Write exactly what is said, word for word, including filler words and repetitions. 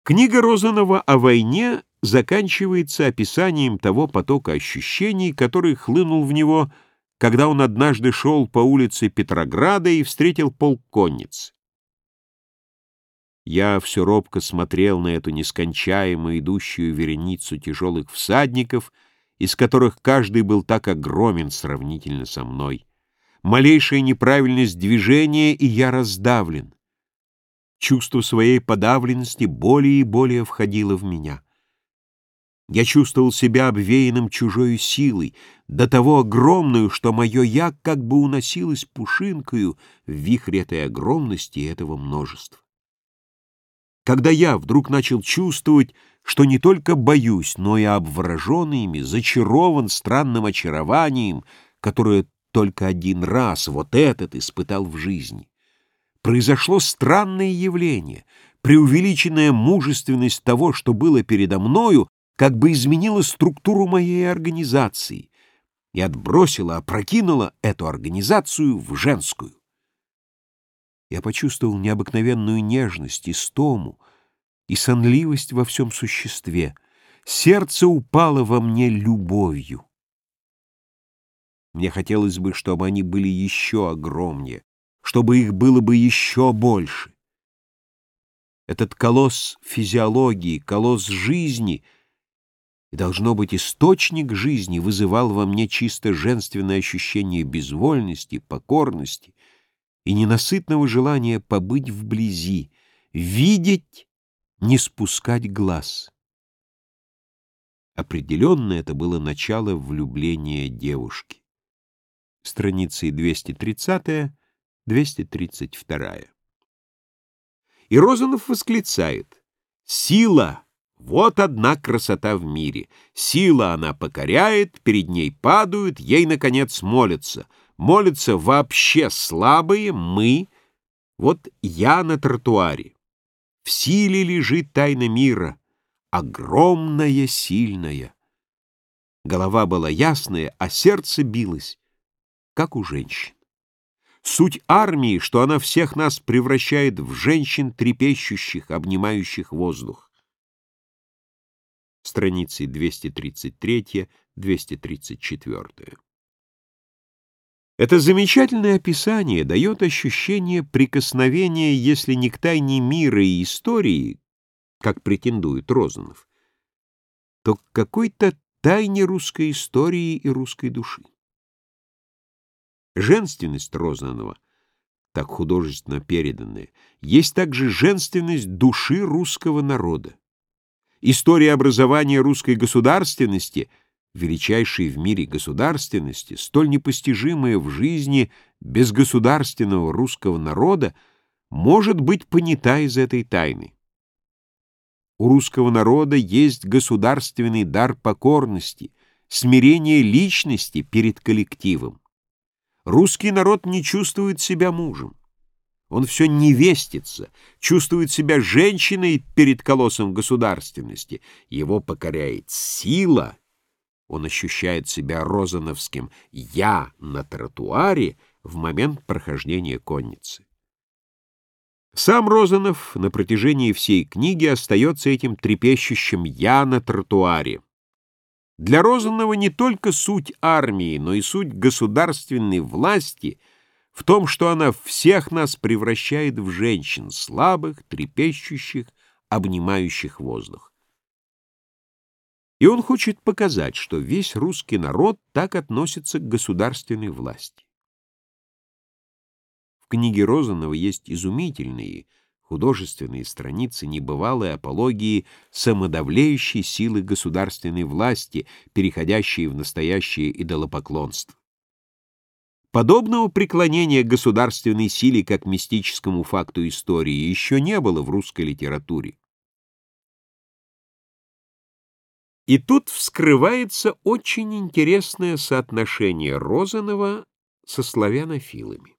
Книга Розанова о войне заканчивается описанием того потока ощущений, который хлынул в него, когда он однажды шел по улице Петрограда и встретил полк конницы. Я все робко смотрел на эту нескончаемо идущую вереницу тяжелых всадников, из которых каждый был так огромен сравнительно со мной. Малейшая неправильность движения, и я раздавлен. Чувство своей подавленности более и более входило в меня. Я чувствовал себя обвеянным чужою силой, до того огромную, что мое «я» как бы уносилось пушинкою в вихре этой огромности и этого множества. Когда я вдруг начал чувствовать, что не только боюсь, но и обворожен ими, зачарован странным очарованием, которое только один раз вот этот испытал в жизни, произошло странное явление. Преувеличенная мужественность того, что было передо мною, как бы изменила структуру моей организации и отбросила, опрокинула эту организацию в женскую. Я почувствовал необыкновенную нежность, истому и сонливость во всем существе. Сердце упало во мне любовью. Мне хотелось бы, чтобы они были еще огромнее, чтобы их было бы еще больше. Этот колосс физиологии, колосс жизни, и, должно быть, источник жизни, вызывал во мне чисто женственное ощущение безвольности, покорности и ненасытного желания побыть вблизи, видеть, не спускать глаз. Определенно это было начало влюбления девушки. Страницы двести тридцатая — двести тридцать вторая. И Розанов восклицает: «Сила! Вот одна красота в мире! Сила она покоряет, перед ней падают, ей, наконец, молятся. Молятся вообще слабые, мы. Вот я на тротуаре. В силе лежит тайна мира, огромная, сильная». Голова была ясная, а сердце билось, как у женщин. Суть армии, что она всех нас превращает в женщин, трепещущих, обнимающих воздух. Страницы двести тридцать третья — двести тридцать четвёртая. Это замечательное описание дает ощущение прикосновения, если не к тайне мира и истории, как претендует Розанов, то к какой-то тайне русской истории и русской души. Женственность Розанова, так художественно переданная, есть также женственность души русского народа. История образования русской государственности, величайшей в мире государственности, столь непостижимая в жизни безгосударственного русского народа, может быть понята из этой тайны. У русского народа есть государственный дар покорности, смирение личности перед коллективом. Русский народ не чувствует себя мужем. Он все невестится, чувствует себя женщиной перед колоссом государственности. Его покоряет сила. Он ощущает себя розановским «я» на тротуаре в момент прохождения конницы. Сам Розанов на протяжении всей книги остается этим трепещущим «я» на тротуаре. Для Розанова не только суть армии, но и суть государственной власти в том, что она всех нас превращает в женщин, слабых, трепещущих, обнимающих воздух. И он хочет показать, что весь русский народ так относится к государственной власти. В книге Розанова есть изумительные художественные страницы небывалой апологии самодавлеющей силы государственной власти, переходящей в настоящее идолопоклонство. Подобного преклонения к государственной силе как мистическому факту истории еще не было в русской литературе. И тут вскрывается очень интересное соотношение Розанова со славянофилами.